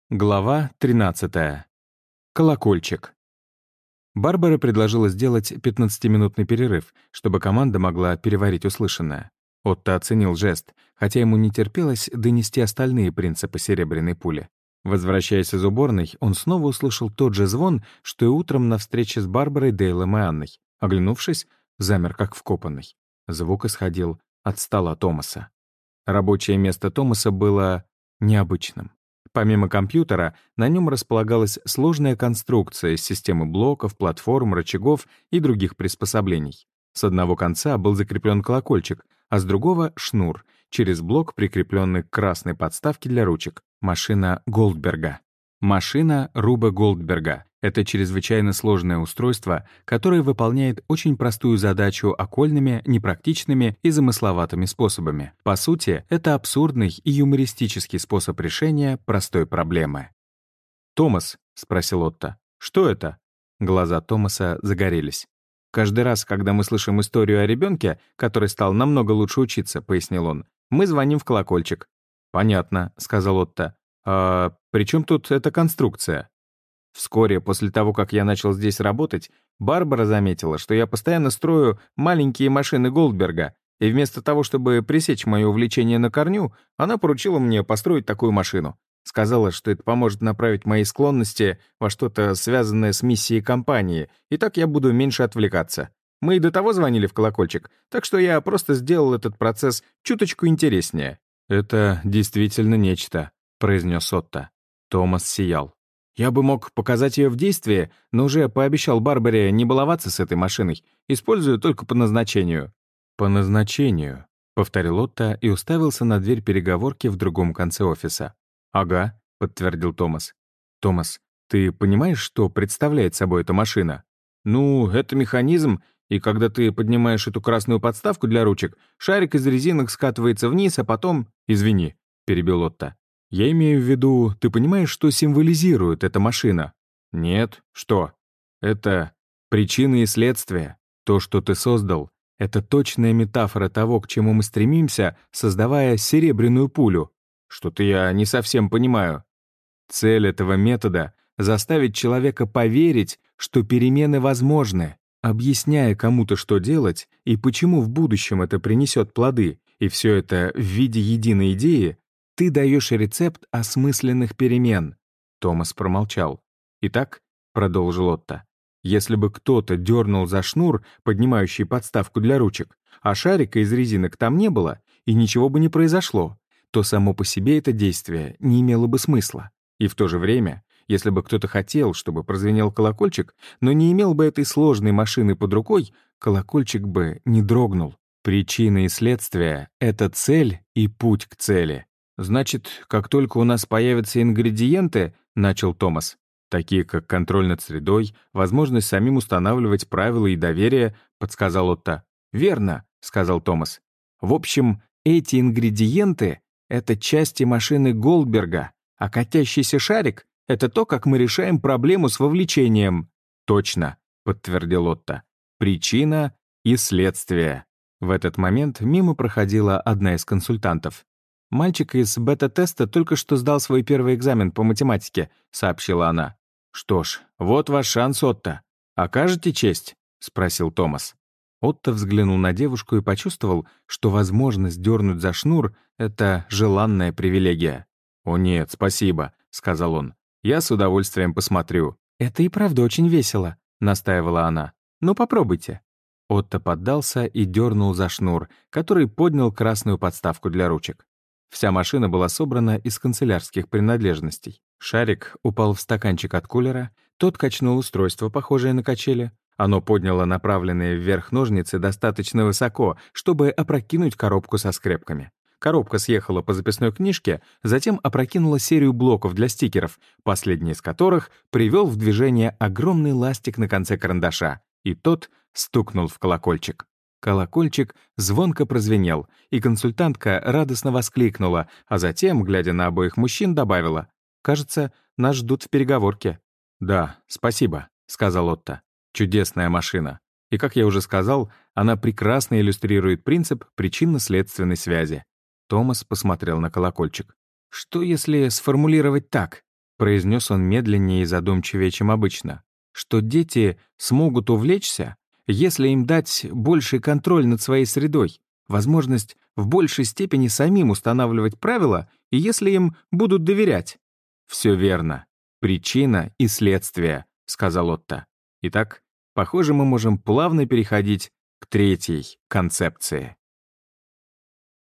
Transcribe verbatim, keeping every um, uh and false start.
Глава тринадцатая. Колокольчик. Барбара предложила сделать пятнадцатиминутный перерыв, чтобы команда могла переварить услышанное. Отто оценил жест, хотя ему не терпелось донести остальные принципы серебряной пули. Возвращаясь из уборной, он снова услышал тот же звон, что и утром на встрече с Барбарой, Дейлом и Анной. Оглянувшись, замер как вкопанный. Звук исходил от стола Томаса. Рабочее место Томаса было необычным. Помимо компьютера, на нем располагалась сложная конструкция из системы блоков, платформ, рычагов и других приспособлений. С одного конца был закреплен колокольчик, а с другого — шнур, через блок, прикрепленный к красной подставке для ручек. Машина Голдберга. Машина Руба Голдберга — это чрезвычайно сложное устройство, которое выполняет очень простую задачу окольными, непрактичными и замысловатыми способами. По сути, это абсурдный и юмористический способ решения простой проблемы. «Томас», — спросил Отто, — «что это?» Глаза Томаса загорелись. «Каждый раз, когда мы слышим историю о ребенке, который стал намного лучше учиться», — пояснил он, — «мы звоним в колокольчик». «Понятно», — сказал Отто. «А при чем тут эта конструкция?» Вскоре после того, как я начал здесь работать, Барбара заметила, что я постоянно строю маленькие машины Голдберга, и вместо того, чтобы пресечь мое увлечение на корню, она поручила мне построить такую машину. Сказала, что это поможет направить мои склонности во что-то связанное с миссией компании, и так я буду меньше отвлекаться. Мы и до того звонили в колокольчик, так что я просто сделал этот процесс чуточку интереснее. «Это действительно нечто», — произнес Отто. Томас сиял. «Я бы мог показать ее в действии, но уже пообещал Барбаре не баловаться с этой машиной. Использую только по назначению». «По назначению», — повторил Отто и уставился на дверь переговорки в другом конце офиса. «Ага», — подтвердил Томас. «Томас, ты понимаешь, что представляет собой эта машина?» «Ну, это механизм, и когда ты поднимаешь эту красную подставку для ручек, шарик из резинок скатывается вниз, а потом...» «Извини», — перебил Отто. «Я имею в виду, ты понимаешь, что символизирует эта машина?» «Нет. Что?» «Это причины и следствия. То, что ты создал, это точная метафора того, к чему мы стремимся, создавая серебряную пулю. Что-то я не совсем понимаю. Цель этого метода — заставить человека поверить, что перемены возможны, объясняя кому-то, что делать и почему в будущем это принесет плоды, и все это в виде единой идеи. Ты даешь рецепт осмысленных перемен». Томас промолчал. «Итак», — продолжил Отто, «если бы кто-то дернул за шнур, поднимающий подставку для ручек, а шарика из резинок там не было, и ничего бы не произошло, то само по себе это действие не имело бы смысла. И в то же время, если бы кто-то хотел, чтобы прозвенел колокольчик, но не имел бы этой сложной машины под рукой, колокольчик бы не дрогнул. Причины и следствия — это цель и путь к цели». «Значит, как только у нас появятся ингредиенты, — начал Томас, — такие как контроль над средой, возможность самим устанавливать правила и доверие, — подсказал Отто. «Верно, — сказал Томас. В общем, эти ингредиенты — это части машины Голдберга, а катящийся шарик — это то, как мы решаем проблему с вовлечением». «Точно, — подтвердил Отто. Причина и следствие». В этот момент мимо проходила одна из консультантов. «Мальчик из бета-теста только что сдал свой первый экзамен по математике», — сообщила она. «Что ж, вот ваш шанс, Отто. Окажете честь?» — спросил Томас. Отто взглянул на девушку и почувствовал, что возможность дернуть за шнур — это желанная привилегия. «О нет, спасибо», — сказал он. «Я с удовольствием посмотрю». «Это и правда очень весело», — настаивала она. «Ну, попробуйте». Отто поддался и дернул за шнур, который поднял красную подставку для ручек. Вся машина была собрана из канцелярских принадлежностей. Шарик упал в стаканчик от кулера, тот качнул устройство, похожее на качели. Оно подняло направленные вверх ножницы достаточно высоко, чтобы опрокинуть коробку со скрепками. Коробка съехала по записной книжке, затем опрокинула серию блоков для стикеров, последний из которых привел в движение огромный ластик на конце карандаша, и тот стукнул в колокольчик. Колокольчик звонко прозвенел, и консультантка радостно воскликнула, а затем, глядя на обоих мужчин, добавила: «Кажется, нас ждут в переговорке». «Да, спасибо», — сказал Отто. «Чудесная машина. И, как я уже сказал, она прекрасно иллюстрирует принцип причинно-следственной связи». Томас посмотрел на колокольчик. «Что если сформулировать так? произнес он медленнее и задумчивее, чем обычно, что дети смогут увлечься, если им дать больший контроль над своей средой, возможность в большей степени самим устанавливать правила, и если им будут доверять. «Все верно. Причина и следствие», — сказал Отто. «Итак, похоже, мы можем плавно переходить к третьей концепции».